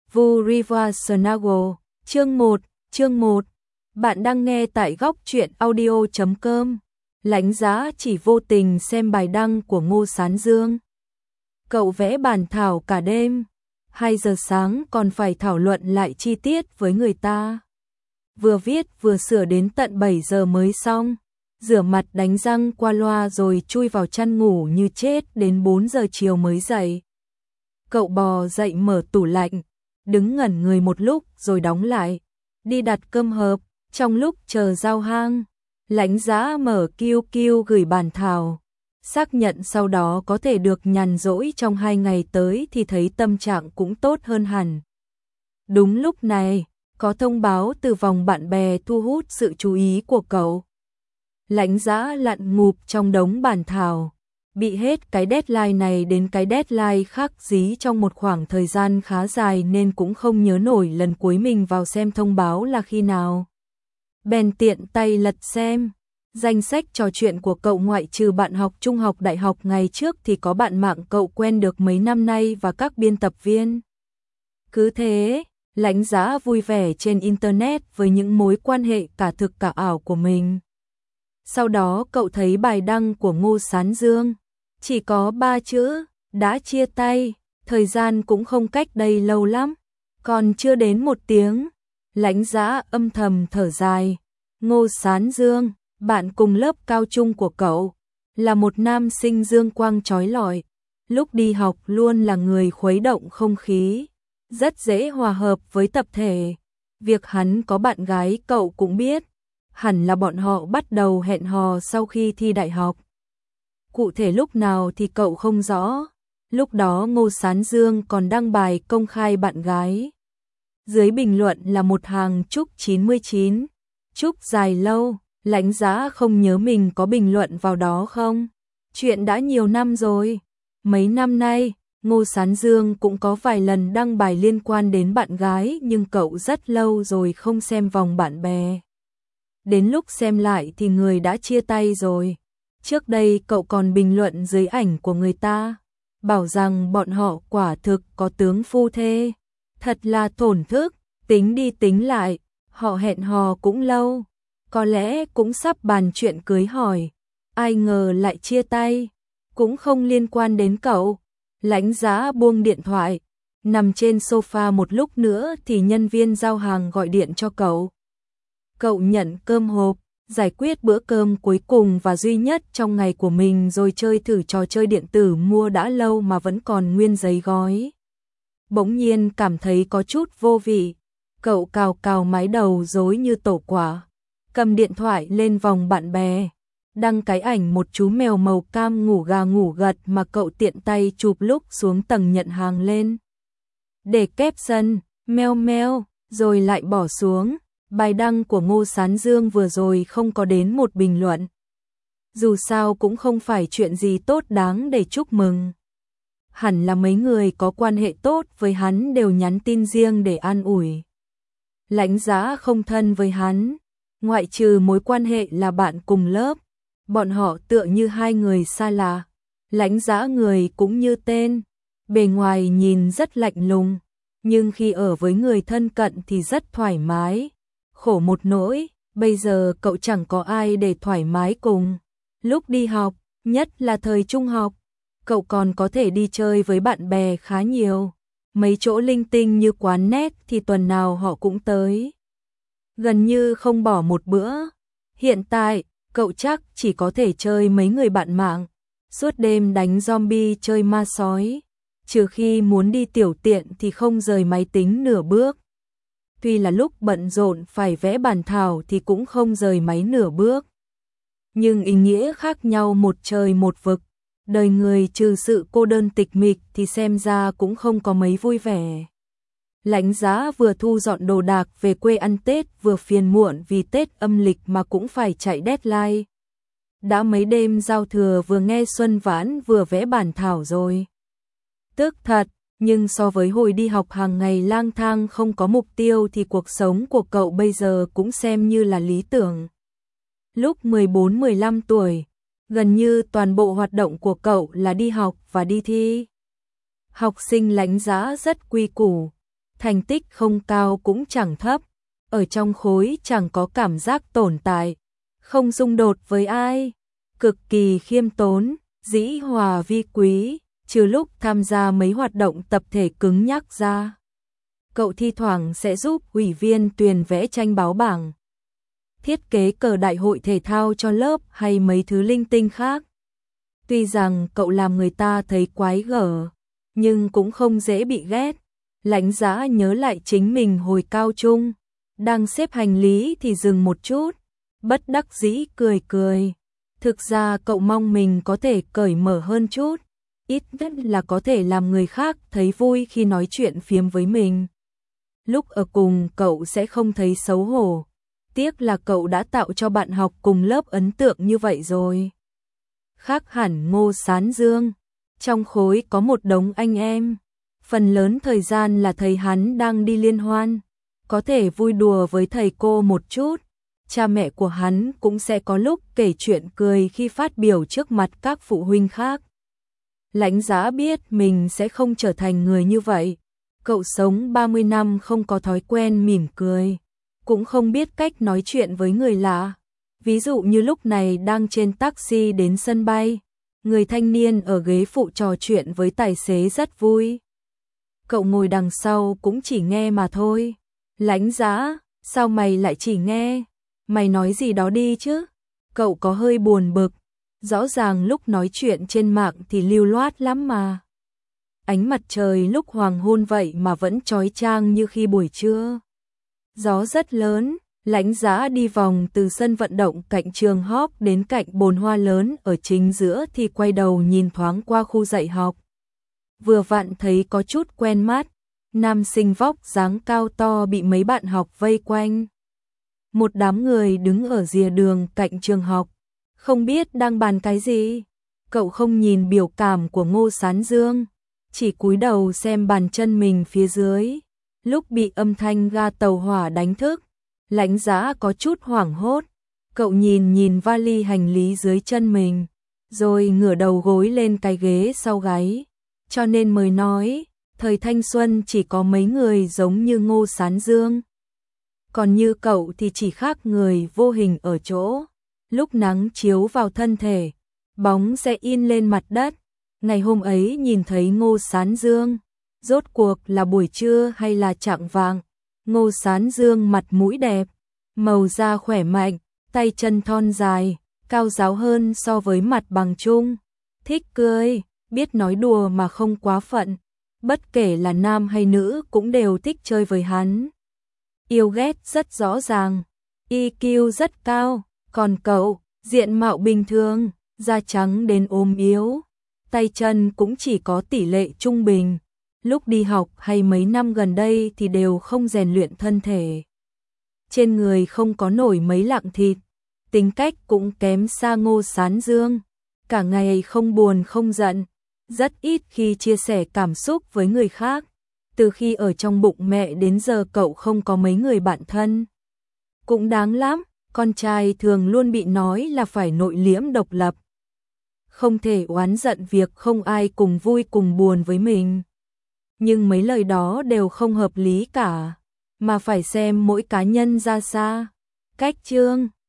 Vu Riva Snago, chương 1. Bạn đang nghe tại góc truyện audio.com. Lãnh Giá chỉ vô tình xem bài đăng của Ngô Sán Dương. Cậu vẽ bản thảo cả đêm, 2 giờ sáng còn phải thảo luận lại chi tiết với người ta. Vừa viết vừa sửa đến tận 7 giờ mới xong, rửa mặt đánh răng qua loa rồi chui vào chăn ngủ như chết đến 4 giờ chiều mới dậy. Cậu bò dậy mở tủ lạnh, đứng ngẩn người một lúc rồi đóng lại, đi đặt cơm hộp. Trong lúc chờ giao hang, Lãnh Giá mở QQ gửi bản thảo, xác nhận sau đó có thể được nhàn rỗi trong 2 ngày tới thì thấy tâm trạng cũng tốt hơn hẳn. Đúng lúc này, có thông báo từ vòng bạn bè thu hút sự chú ý của cậu. Lãnh Giá lặn ngụp trong đống bản thảo, bị hết cái deadline này đến cái deadline khác dí trong một khoảng thời gian khá dài nên cũng không nhớ nổi lần cuối mình vào xem thông báo là khi nào. Bèn tiện tay lật xem, danh sách trò chuyện của cậu ngoại trừ bạn học trung học đại học ngày trước thì có bạn mạng cậu quen được mấy năm nay và các biên tập viên. Cứ thế, Lãnh Giá vui vẻ trên internet với những mối quan hệ cả thực cả ảo của mình. Sau đó cậu thấy bài đăng của Ngô Sán Dương, chỉ có 3 chữ, đã chia tay, thời gian cũng không cách đây lâu lắm, còn chưa đến 1 tiếng. Lãnh Giá âm thầm thở dài. Ngô Sán Dương, bạn cùng lớp cao trung của cậu, là một nam sinh dương quang chói lọi, lúc đi học luôn là người khuấy động không khí, rất dễ hòa hợp với tập thể. Việc hắn có bạn gái cậu cũng biết, hẳn là bọn họ bắt đầu hẹn hò sau khi thi đại học. Cụ thể lúc nào thì cậu không rõ, lúc đó Ngô Sán Dương còn đăng bài công khai bạn gái. Dưới bình luận là một hàng chúc 99, chúc dài lâu. Lãnh Giá không nhớ mình có bình luận vào đó không. Chuyện đã nhiều năm rồi. Mấy năm nay, Ngô Sán Dương cũng có vài lần đăng bài liên quan đến bạn gái nhưng cậu rất lâu rồi không xem vòng bạn bè. Đến lúc xem lại thì người đã chia tay rồi. Trước đây cậu còn bình luận dưới ảnh của người ta, bảo rằng bọn họ quả thực có tướng phu thê. Thật là thổn thức, tính đi tính lại, họ hẹn hò cũng lâu, có lẽ cũng sắp bàn chuyện cưới hỏi, ai ngờ lại chia tay, cũng không liên quan đến cậu. Lãnh Giá buông điện thoại, nằm trên sofa một lúc nữa thì nhân viên giao hàng gọi điện cho cậu. Cậu nhận cơm hộp, giải quyết bữa cơm cuối cùng và duy nhất trong ngày của mình rồi chơi thử trò chơi điện tử mua đã lâu mà vẫn còn nguyên giấy gói. Bỗng nhiên cảm thấy có chút vô vị, cậu cào cào mái đầu rối như tổ quả, cầm điện thoại lên vòng bạn bè, đăng cái ảnh một chú mèo màu cam ngủ gà ngủ gật mà cậu tiện tay chụp lúc xuống tầng nhận hàng lên. Để caption, meo meo, rồi lại bỏ xuống. Bài đăng của Ngô Sán Dương vừa rồi không có đến một bình luận. Dù sao cũng không phải chuyện gì tốt đáng để chúc mừng. Hẳn là mấy người có quan hệ tốt với hắn đều nhắn tin riêng để an ủi. Lãnh Giá không thân với hắn, ngoại trừ mối quan hệ là bạn cùng lớp, bọn họ tựa như hai người xa lạ. Lãnh Giá người cũng như tên, bề ngoài nhìn rất lạnh lùng, nhưng khi ở với người thân cận thì rất thoải mái. Khổ một nỗi, bây giờ cậu chẳng có ai để thoải mái cùng. Lúc đi học, nhất là thời trung học, cậu còn có thể đi chơi với bạn bè khá nhiều. Mấy chỗ linh tinh như quán net thì tuần nào họ cũng tới. Gần như không bỏ một bữa. Hiện tại, cậu chắc chỉ có thể chơi mấy người bạn mạng, suốt đêm đánh zombie chơi ma sói. Trừ khi muốn đi tiểu tiện thì không rời máy tính nửa bước. Tuy là lúc bận rộn phải vẽ bản thảo thì cũng không rời máy nửa bước. Nhưng ý nghĩa khác nhau một trời một vực. Đời người trừ sự cô đơn tịch mịch thì xem ra cũng không có mấy vui vẻ. Lãnh Giá vừa thu dọn đồ đạc về quê ăn Tết vừa phiền muộn vì Tết âm lịch mà cũng phải chạy deadline. Đã mấy đêm giao thừa vừa nghe Xuân Vãn vừa vẽ bản thảo rồi. Tức thật. Nhưng so với hồi đi học hàng ngày lang thang không có mục tiêu thì cuộc sống của cậu bây giờ cũng xem như là lý tưởng. Lúc 14-15 tuổi, gần như toàn bộ hoạt động của cậu là đi học và đi thi. Học sinh Lãnh Giá rất quy củ, thành tích không cao cũng chẳng thấp, ở trong khối chẳng có cảm giác tồn tại, không xung đột với ai, cực kỳ khiêm tốn, dĩ hòa vi quý, trừ lúc tham gia mấy hoạt động tập thể cứng nhắc ra. Cậu thi thoảng sẽ giúp ủy viên tuyển vẽ tranh báo bảng, thiết kế cờ đại hội thể thao cho lớp hay mấy thứ linh tinh khác. Tuy rằng cậu làm người ta thấy quái gở, nhưng cũng không dễ bị ghét. Lãnh Giá nhớ lại chính mình hồi cao trung, đang xếp hành lý thì dừng một chút, bất đắc dĩ cười cười. Thực ra cậu mong mình có thể cởi mở hơn chút, ít nhất là có thể làm người khác thấy vui khi nói chuyện phiếm với mình. Lúc ở cùng cậu sẽ không thấy xấu hổ, tiếc là cậu đã tạo cho bạn học cùng lớp ấn tượng như vậy rồi. Khác hẳn Ngô Sán Dương, trong khối có một đống anh em, phần lớn thời gian là thầy hắn đang đi liên hoan, có thể vui đùa với thầy cô một chút. Cha mẹ của hắn cũng sẽ có lúc kể chuyện cười khi phát biểu trước mặt các phụ huynh khác. Lãnh Giá biết mình sẽ không trở thành người như vậy. Cậu sống 30 năm không có thói quen mỉm cười, cũng không biết cách nói chuyện với người lạ. Ví dụ như lúc này đang trên taxi đến sân bay, người thanh niên ở ghế phụ trò chuyện với tài xế rất vui. Cậu ngồi đằng sau cũng chỉ nghe mà thôi. Lãnh Giá, sao mày lại chỉ nghe? Mày nói gì đó đi chứ? Cậu có hơi buồn bực. Rõ ràng lúc nói chuyện trên mạng thì lưu loát lắm mà. Ánh mặt trời lúc hoàng hôn vậy mà vẫn chói chang như khi buổi trưa. Gió rất lớn, Lãnh Giá đi vòng từ sân vận động cạnh trường học đến cạnh bồn hoa lớn ở chính giữa thì quay đầu nhìn thoáng qua khu dạy học. Vừa vặn thấy có chút quen mắt, nam sinh vóc dáng cao to bị mấy bạn học vây quanh. Một đám người đứng ở rìa đường cạnh trường học, không biết đang bàn cái gì. Cậu không nhìn biểu cảm của Ngô Sán Dương, chỉ cúi đầu xem bàn chân mình phía dưới. Lúc bị âm thanh ga tàu hỏa đánh thức, Lãnh Giá có chút hoảng hốt. Cậu nhìn vali hành lý dưới chân mình, rồi ngửa đầu gối lên cái ghế sau gáy. Cho nên mới nói, thời thanh xuân chỉ có mấy người giống như Ngô Sán Dương. Còn như cậu thì chỉ khác người vô hình ở chỗ, lúc nắng chiếu vào thân thể, bóng sẽ in lên mặt đất. Ngày hôm ấy nhìn thấy Ngô Sán Dương, rốt cuộc là buổi trưa hay là chạng vạng. Ngô Sán Dương mặt mũi đẹp, màu da khỏe mạnh, tay chân thon dài, cao ráo hơn so với mặt bằng chung. Thích cười, biết nói đùa mà không quá phận. Bất kể là nam hay nữ cũng đều thích chơi với hắn. Yêu ghét rất rõ ràng, EQ rất cao. Còn cậu, diện mạo bình thường, da trắng đến ốm yếu, tay chân cũng chỉ có tỷ lệ trung bình. Lúc đi học hay mấy năm gần đây thì đều không rèn luyện thân thể. Trên người không có nổi mấy lạng thịt, tính cách cũng kém xa Ngô Sán Dương. Cả ngày không buồn không giận, rất ít khi chia sẻ cảm xúc với người khác. Từ khi ở trong bụng mẹ đến giờ cậu không có mấy người bạn thân. Cũng đáng lắm, con trai thường luôn bị nói là phải nội liễm độc lập. Không thể oán giận việc không ai cùng vui cùng buồn với mình. Nhưng mấy lời đó đều không hợp lý cả, mà phải xem mỗi cá nhân ra sao. Cách chương